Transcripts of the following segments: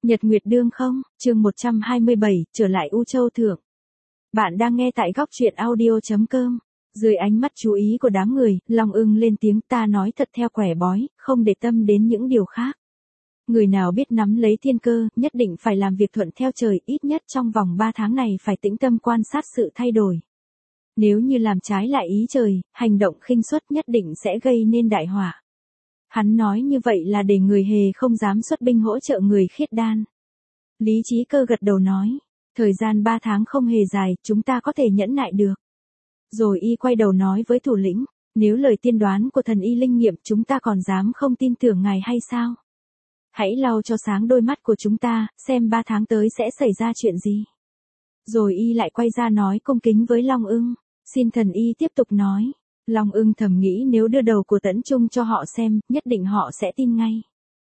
Nhật Nguyệt Đương không, chương 127, trở lại U Châu Thượng. Bạn đang nghe tại góc truyện audio.com. Dưới ánh mắt chú ý của đám người, Long Ưng lên tiếng, ta nói thật theo quẻ bói, không để tâm đến những điều khác. Người nào biết nắm lấy thiên cơ, nhất định phải làm việc thuận theo trời, ít nhất trong vòng 3 tháng này phải tĩnh tâm quan sát sự thay đổi. Nếu như làm trái lại ý trời, hành động khinh suất nhất định sẽ gây nên đại họa. Hắn nói như vậy là để người hề không dám xuất binh hỗ trợ người khiết đan. Lý Chí Cơ gật đầu nói, thời gian 3 tháng không hề dài, chúng ta có thể nhẫn nại được. Rồi y quay đầu nói với thủ lĩnh, nếu lời tiên đoán của thần y linh nghiệm chúng ta còn dám không tin tưởng ngài hay sao? Hãy lau cho sáng đôi mắt của chúng ta, xem 3 tháng tới sẽ xảy ra chuyện gì. Rồi y lại quay ra nói cung kính với Long Ưng, xin thần y tiếp tục nói. Long Ưng thầm nghĩ nếu đưa đầu của Tẫn Trung cho họ xem, nhất định họ sẽ tin ngay.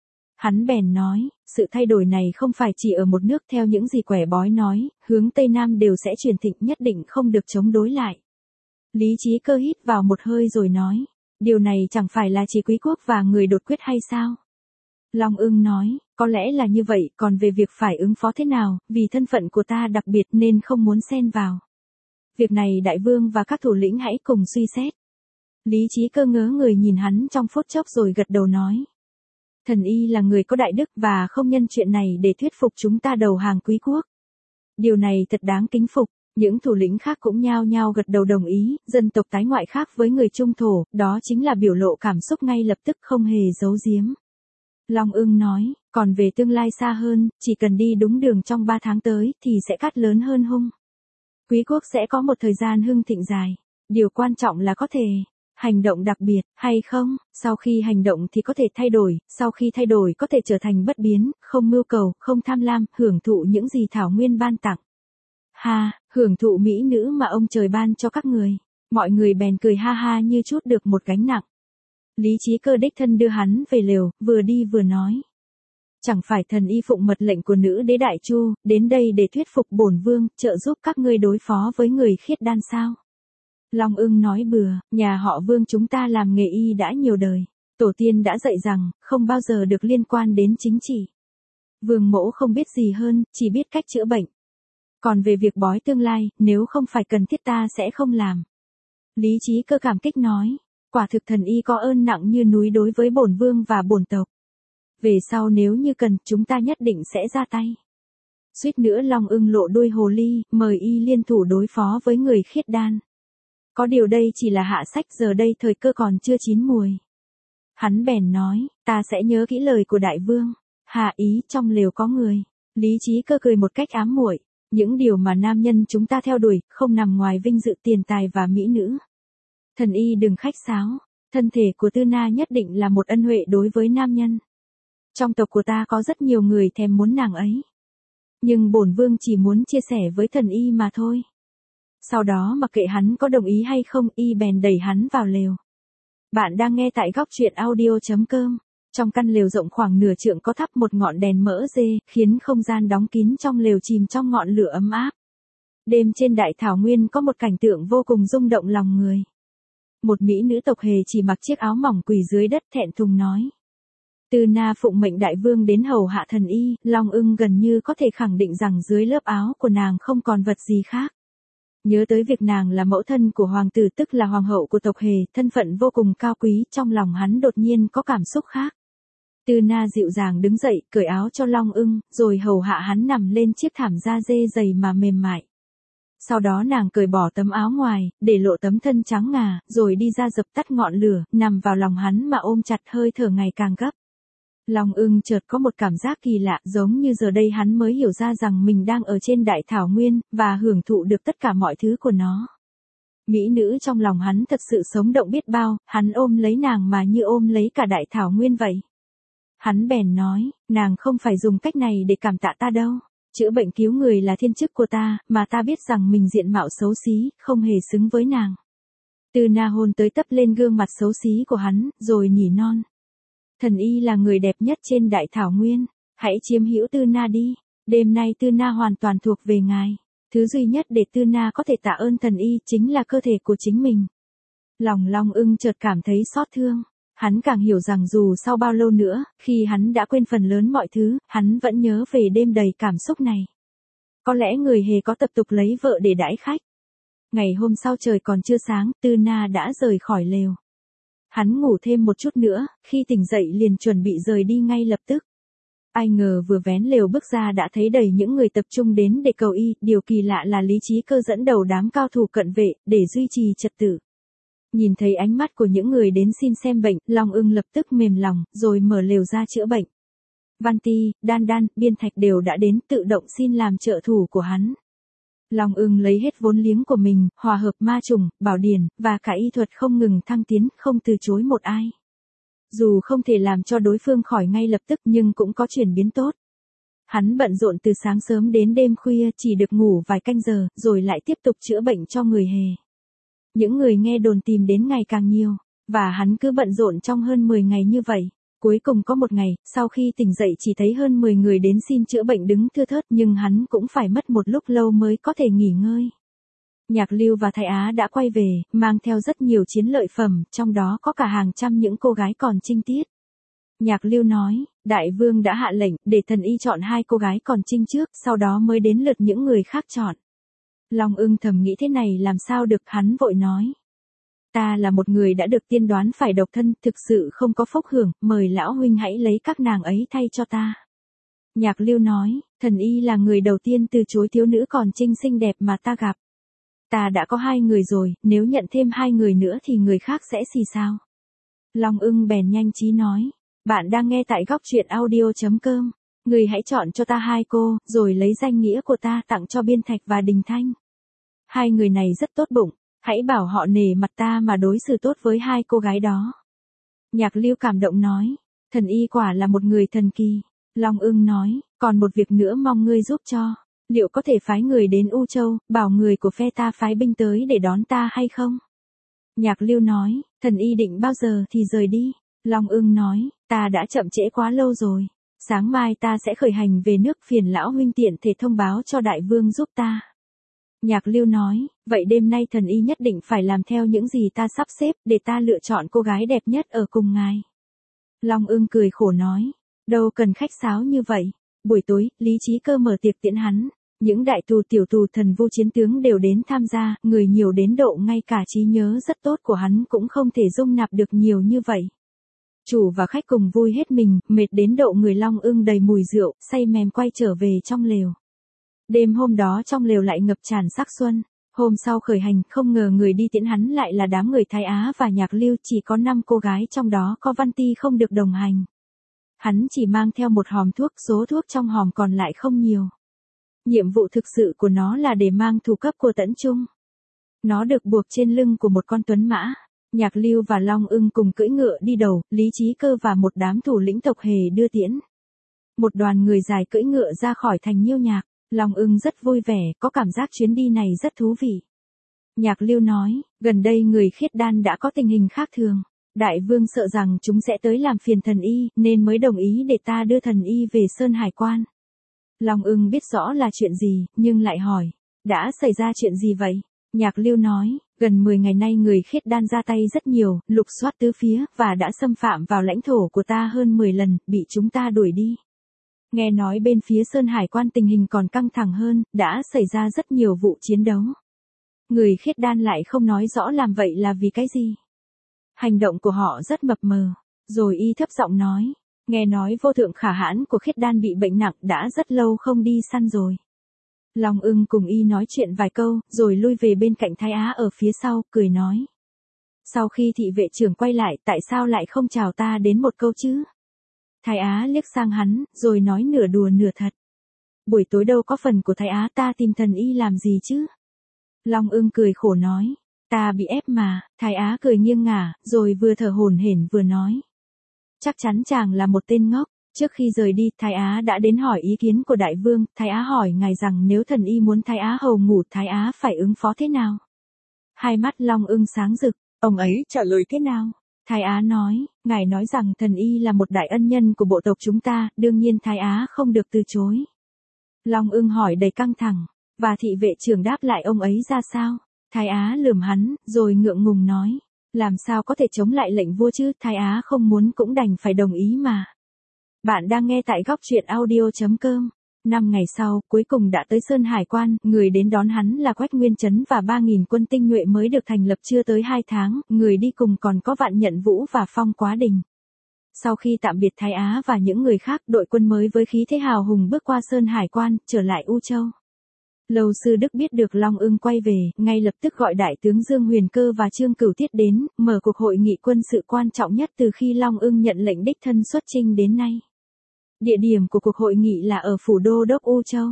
Hắn bèn nói, sự thay đổi này không phải chỉ ở một nước theo những gì quẻ bói nói, hướng Tây Nam đều sẽ truyền thịnh, nhất định không được chống đối lại. Lý Chí Cơ hít vào một hơi rồi nói, điều này chẳng phải là chỉ Quý Quốc và người đột quyết hay sao? Long Ưng nói, có lẽ là như vậy, còn về việc phải ứng phó thế nào, vì thân phận của ta đặc biệt nên không muốn xen vào. Việc này đại vương và các thủ lĩnh hãy cùng suy xét. Lý Chí Cơ ngớ người nhìn hắn trong phút chốc rồi gật đầu nói. Thần y là người có đại đức và không nhân chuyện này để thuyết phục chúng ta đầu hàng Quý Quốc. Điều này thật đáng kính phục, những thủ lĩnh khác cũng nhao nhao gật đầu đồng ý, dân tộc tái ngoại khác với người Trung Thổ, đó chính là biểu lộ cảm xúc ngay lập tức không hề giấu giếm. Long Ưng nói, còn về tương lai xa hơn, chỉ cần đi đúng đường trong 3 tháng tới thì sẽ cát lớn hơn hung. Quý Quốc sẽ có một thời gian hưng thịnh dài, điều quan trọng là có thể hành động đặc biệt, hay không, sau khi hành động thì có thể thay đổi, sau khi thay đổi có thể trở thành bất biến, không mưu cầu, không tham lam, hưởng thụ những gì Thảo Nguyên ban tặng. Ha, hưởng thụ mỹ nữ mà ông trời ban cho các người. Mọi người bèn cười ha ha như trút được một gánh nặng. Lý Chí Cơ đích thân đưa hắn về lều, vừa đi vừa nói. Chẳng phải thần y phụng mật lệnh của nữ đế Đại Chu, đến đây để thuyết phục bổn vương, trợ giúp các ngươi đối phó với người khiết đan sao? Long Ưng nói bừa, nhà họ Vương chúng ta làm nghề y đã nhiều đời. Tổ tiên đã dạy rằng, không bao giờ được liên quan đến chính trị. Vương mẫu không biết gì hơn, chỉ biết cách chữa bệnh. Còn về việc bói tương lai, nếu không phải cần thiết ta sẽ không làm. Lý Chí Cơ cảm kích nói, quả thực thần y có ơn nặng như núi đối với bổn vương và bổn tộc. Về sau nếu như cần, chúng ta nhất định sẽ ra tay. Suýt nữa Long Ưng lộ đuôi hồ ly, mời y liên thủ đối phó với người khiết đan. Có điều đây chỉ là hạ sách, giờ đây thời cơ còn chưa chín mùi. Hắn bèn nói, ta sẽ nhớ kỹ lời của đại vương. Hạ ý trong lều có người. Lý Chí Cơ cười một cách ám muội. Những điều mà nam nhân chúng ta theo đuổi, không nằm ngoài vinh dự, tiền tài và mỹ nữ. Thần y đừng khách sáo, thân thể của Tư Na nhất định là một ân huệ đối với nam nhân. Trong tộc của ta có rất nhiều người thèm muốn nàng ấy. Nhưng bổn vương chỉ muốn chia sẻ với thần y mà thôi. Sau đó mặc kệ hắn có đồng ý hay không, y bèn đẩy hắn vào lều. Bạn đang nghe tại góc truyện audio.com. Trong căn lều rộng khoảng nửa trượng có thắp một ngọn đèn mỡ dê, khiến không gian đóng kín trong lều chìm trong ngọn lửa ấm áp. Đêm trên đại thảo nguyên có một cảnh tượng vô cùng rung động lòng người. Một mỹ nữ tộc hề chỉ mặc chiếc áo mỏng quỳ dưới đất thẹn thùng nói. Tư Na phụng mệnh đại vương đến hầu hạ thần y, Long Ưng gần như có thể khẳng định rằng dưới lớp áo của nàng không còn vật gì khác. Nhớ tới việc nàng là mẫu thân của hoàng tử, tức là hoàng hậu của tộc hề, thân phận vô cùng cao quý, trong lòng hắn đột nhiên có cảm xúc khác. Tư Na dịu dàng đứng dậy, cởi áo cho Long Ưng, rồi hầu hạ hắn nằm lên chiếc thảm da dê dày mà mềm mại. Sau đó nàng cởi bỏ tấm áo ngoài, để lộ tấm thân trắng ngà, rồi đi ra dập tắt ngọn lửa, nằm vào lòng hắn mà ôm chặt, hơi thở ngày càng gấp. Long Ưng chợt có một cảm giác kỳ lạ, giống như giờ đây hắn mới hiểu ra rằng mình đang ở trên đại thảo nguyên, và hưởng thụ được tất cả mọi thứ của nó. Mỹ nữ trong lòng hắn thật sự sống động biết bao, hắn ôm lấy nàng mà như ôm lấy cả đại thảo nguyên vậy. Hắn bèn nói, nàng không phải dùng cách này để cảm tạ ta đâu. Chữa bệnh cứu người là thiên chức của ta, mà ta biết rằng mình diện mạo xấu xí, không hề xứng với nàng. Tư Na hôn tới tấp lên gương mặt xấu xí của hắn, rồi nhỉ non. Thần y là người đẹp nhất trên đại thảo nguyên, hãy chiếm hữu Tư Na đi, đêm nay Tư Na hoàn toàn thuộc về ngài. Thứ duy nhất để Tư Na có thể tạ ơn thần y chính là cơ thể của chính mình. Lòng Long Ưng chợt cảm thấy xót thương. Hắn càng hiểu rằng dù sau bao lâu nữa, khi hắn đã quên phần lớn mọi thứ, hắn vẫn nhớ về đêm đầy cảm xúc này. Có lẽ người hề có tập tục lấy vợ để đãi khách. Ngày hôm sau trời còn chưa sáng, Tư Na đã rời khỏi lều. Hắn ngủ thêm một chút nữa, khi tỉnh dậy liền chuẩn bị rời đi ngay lập tức. Ai ngờ vừa vén lều bước ra đã thấy đầy những người tập trung đến để cầu y, điều kỳ lạ là Lý Chí Cơ dẫn đầu đám cao thủ cận vệ, để duy trì trật tự. Nhìn thấy ánh mắt của những người đến xin xem bệnh, Long Ưng lập tức mềm lòng, rồi mở lều ra chữa bệnh. Văn Ti, Đan Đan, Biên Thạch đều đã đến tự động xin làm trợ thủ của hắn. Long Ưng lấy hết vốn liếng của mình, hòa hợp ma trùng, bảo điển, và cả y thuật không ngừng thăng tiến, không từ chối một ai. Dù không thể làm cho đối phương khỏi ngay lập tức nhưng cũng có chuyển biến tốt. Hắn bận rộn từ sáng sớm đến đêm khuya, chỉ được ngủ vài canh giờ, rồi lại tiếp tục chữa bệnh cho người hề. Những người nghe đồn tìm đến ngày càng nhiều, và hắn cứ bận rộn trong hơn 10 ngày như vậy. Cuối cùng có một ngày, sau khi tỉnh dậy chỉ thấy hơn 10 người đến xin chữa bệnh đứng thưa thớt, nhưng hắn cũng phải mất một lúc lâu mới có thể nghỉ ngơi. Nhạc Lưu và Thái Á đã quay về, mang theo rất nhiều chiến lợi phẩm, trong đó có cả hàng trăm những cô gái còn trinh tiết. Nhạc Lưu nói, Đại Vương đã hạ lệnh, để thần y chọn 2 cô gái còn trinh trước, sau đó mới đến lượt những người khác chọn. Long Ưng thầm nghĩ thế này làm sao được, hắn vội nói. Ta là một người đã được tiên đoán phải độc thân, thực sự không có phúc hưởng, mời lão huynh hãy lấy các nàng ấy thay cho ta. Nhạc Lưu nói, thần y là người đầu tiên từ chối thiếu nữ còn trinh xinh đẹp mà ta gặp. Ta đã có 2 người rồi, nếu nhận thêm 2 người nữa thì người khác sẽ xì sao? Long Ưng bèn nhanh trí nói, bạn đang nghe tại góc truyện audio.com. Người hãy chọn cho ta 2 cô, rồi lấy danh nghĩa của ta tặng cho Biên Thạch và Đình Thanh. 2 người này rất tốt bụng, hãy bảo họ nể mặt ta mà đối xử tốt với 2 cô gái đó. Nhạc Lưu cảm động nói, thần y quả là một người thần kỳ. Long Ưng nói, còn một việc nữa mong ngươi giúp cho. Liệu có thể phái người đến U Châu, bảo người của phe ta phái binh tới để đón ta hay không? Nhạc Lưu nói, thần y định bao giờ thì rời đi? Long Ưng nói, ta đã chậm trễ quá lâu rồi. Sáng mai ta sẽ khởi hành về nước, phiền lão huynh tiện thể thông báo cho Đại Vương giúp ta. Nhạc Lưu nói, vậy đêm nay thần y nhất định phải làm theo những gì ta sắp xếp, để ta lựa chọn cô gái đẹp nhất ở cùng ngài. Long Ưng cười khổ nói, đâu cần khách sáo như vậy. Buổi tối, Lý Chí Cơ mở tiệc tiễn hắn. Những đại tù tiểu tù thần vu chiến tướng đều đến tham gia, người nhiều đến độ ngay cả trí nhớ rất tốt của hắn cũng không thể dung nạp được nhiều như vậy. Chủ và khách cùng vui hết mình, mệt đến độ người Long Ưng đầy mùi rượu, say mềm quay trở về trong lều. Đêm hôm đó trong lều lại ngập tràn sắc xuân. Hôm sau khởi hành, không ngờ người đi tiễn hắn lại là đám người Thái Á và Nhạc Lưu, chỉ có 5 cô gái, trong đó có Văn Ti không được đồng hành. Hắn chỉ mang theo một hòm thuốc, số thuốc trong hòm còn lại không nhiều. Nhiệm vụ thực sự của nó là để mang thủ cấp của Tẫn Trung. Nó được buộc trên lưng của một con tuấn mã. Nhạc Lưu và Long Ưng cùng cưỡi ngựa đi đầu, Lý Chí Cơ và một đám thủ lĩnh tộc hề đưa tiễn. Một đoàn người dài cưỡi ngựa ra khỏi thành Nhiêu Nhạc. Long Ưng rất vui vẻ, có cảm giác chuyến đi này rất thú vị. Nhạc Lưu nói, gần đây người Khiết Đan đã có tình hình khác thường. Đại Vương sợ rằng chúng sẽ tới làm phiền thần y, nên mới đồng ý để ta đưa thần y về Sơn Hải Quan. Long Ưng biết rõ là chuyện gì, nhưng lại hỏi, đã xảy ra chuyện gì vậy? Nhạc Lưu nói, gần 10 ngày nay người Khiết Đan ra tay rất nhiều, lục soát tứ phía, và đã xâm phạm vào lãnh thổ của ta hơn 10 lần, bị chúng ta đuổi đi. Nghe nói bên phía Sơn Hải Quan tình hình còn căng thẳng hơn, đã xảy ra rất nhiều vụ chiến đấu. Người Khiết Đan lại không nói rõ làm vậy là vì cái gì. Hành động của họ rất mập mờ. Rồi y thấp giọng nói, nghe nói vô thượng khả hãn của Khiết Đan bị bệnh nặng, đã rất lâu không đi săn rồi. Long Ưng cùng y nói chuyện vài câu, rồi lui về bên cạnh Thái Á ở phía sau, cười nói. Sau khi thị vệ trưởng quay lại, tại sao lại không chào ta đến một câu chứ? Thái Á liếc sang hắn, rồi nói nửa đùa nửa thật. Buổi tối đâu có phần của Thái Á, ta tìm thần y làm gì chứ? Long Ưng cười khổ nói, ta bị ép mà. Thái Á cười nghiêng ngả, rồi vừa thở hổn hển vừa nói. Chắc chắn chàng là một tên ngốc. Trước khi rời đi, Thái Á đã đến hỏi ý kiến của Đại Vương. Thái Á hỏi ngài rằng nếu thần y muốn Thái Á hầu ngủ, Thái Á phải ứng phó thế nào? Hai mắt Long Ưng sáng rực, ông ấy trả lời thế nào? Thái Á nói, ngài nói rằng thần y là một đại ân nhân của bộ tộc chúng ta, đương nhiên Thái Á không được từ chối. Long Ưng hỏi đầy căng thẳng, và thị vệ trưởng đáp lại ông ấy ra sao? Thái Á lườm hắn, rồi ngượng ngùng nói, Làm sao có thể chống lại lệnh vua chứ, Thái Á không muốn cũng đành phải đồng ý mà. Bạn đang nghe tại góc truyện audio.com. 5 ngày sau, cuối cùng đã tới Sơn Hải Quan, người đến đón hắn là Quách Nguyên Chấn và 3.000 quân tinh nhuệ mới được thành lập chưa tới 2 tháng, người đi cùng còn có Vạn Nhận Vũ và Phong Quá Đình. Sau khi tạm biệt Thái Á và những người khác, đội quân mới với khí thế hào hùng bước qua Sơn Hải Quan, trở lại U Châu. Lâu Sư Đức biết được Long Ưng quay về, ngay lập tức gọi đại tướng Dương Huyền Cơ và Trương Cửu Tiết đến, mở cuộc hội nghị quân sự quan trọng nhất từ khi Long Ưng nhận lệnh đích thân xuất chinh đến nay. Địa điểm của cuộc hội nghị là ở phủ đô đốc U Châu.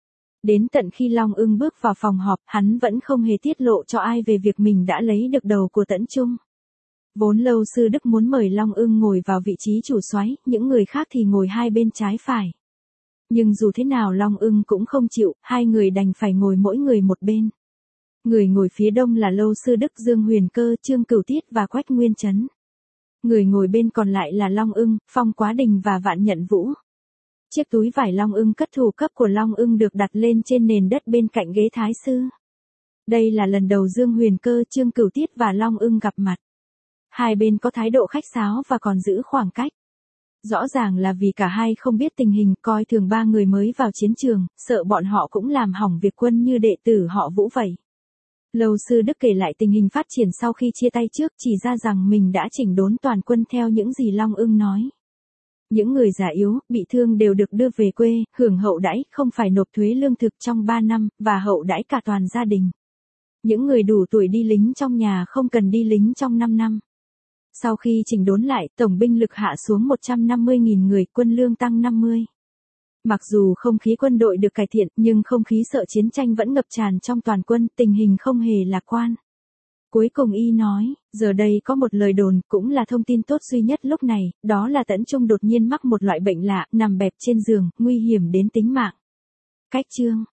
Đến tận khi Long Ưng bước vào phòng họp, hắn vẫn không hề tiết lộ cho ai về việc mình đã lấy được đầu của Tẫn Trung. Vốn Lâu Sư Đức muốn mời Long Ưng ngồi vào vị trí chủ soái, những người khác thì ngồi hai bên trái phải. Nhưng dù thế nào Long Ưng cũng không chịu, hai người đành phải ngồi mỗi người một bên. Người ngồi phía đông là Lâu Sư Đức, Dương Huyền Cơ, Trương Cửu Tiết và Quách Nguyên Chấn. Người ngồi bên còn lại là Long Ưng, Phong Quá Đình và Vạn Nhận Vũ. Chiếc túi vải Long Ưng cất thủ cấp của Long Ưng được đặt lên trên nền đất bên cạnh ghế thái sư. Đây là lần đầu Dương Huyền Cơ, Trương Cửu Tiết và Long Ưng gặp mặt. Hai bên có thái độ khách sáo và còn giữ khoảng cách. Rõ ràng là vì cả hai không biết tình hình, coi thường ba người mới vào chiến trường, sợ bọn họ cũng làm hỏng việc quân như đệ tử họ Vũ vậy. Lâu Sư Đức kể lại tình hình phát triển sau khi chia tay trước, chỉ ra rằng mình đã chỉnh đốn toàn quân theo những gì Long Ưng nói. Những người già yếu, bị thương đều được đưa về quê, hưởng hậu đãi, không phải nộp thuế lương thực trong 3 năm, và hậu đãi cả toàn gia đình. Những người đủ tuổi đi lính trong nhà không cần đi lính trong 5 năm. Sau khi chỉnh đốn lại, tổng binh lực hạ xuống 150.000 người, quân lương tăng 50. Mặc dù không khí quân đội được cải thiện, nhưng không khí sợ chiến tranh vẫn ngập tràn trong toàn quân, tình hình không hề lạc quan. Cuối cùng y nói, giờ đây có một lời đồn, cũng là thông tin tốt duy nhất lúc này, đó là Tẫn Trung đột nhiên mắc một loại bệnh lạ, nằm bẹp trên giường, nguy hiểm đến tính mạng. Cách chương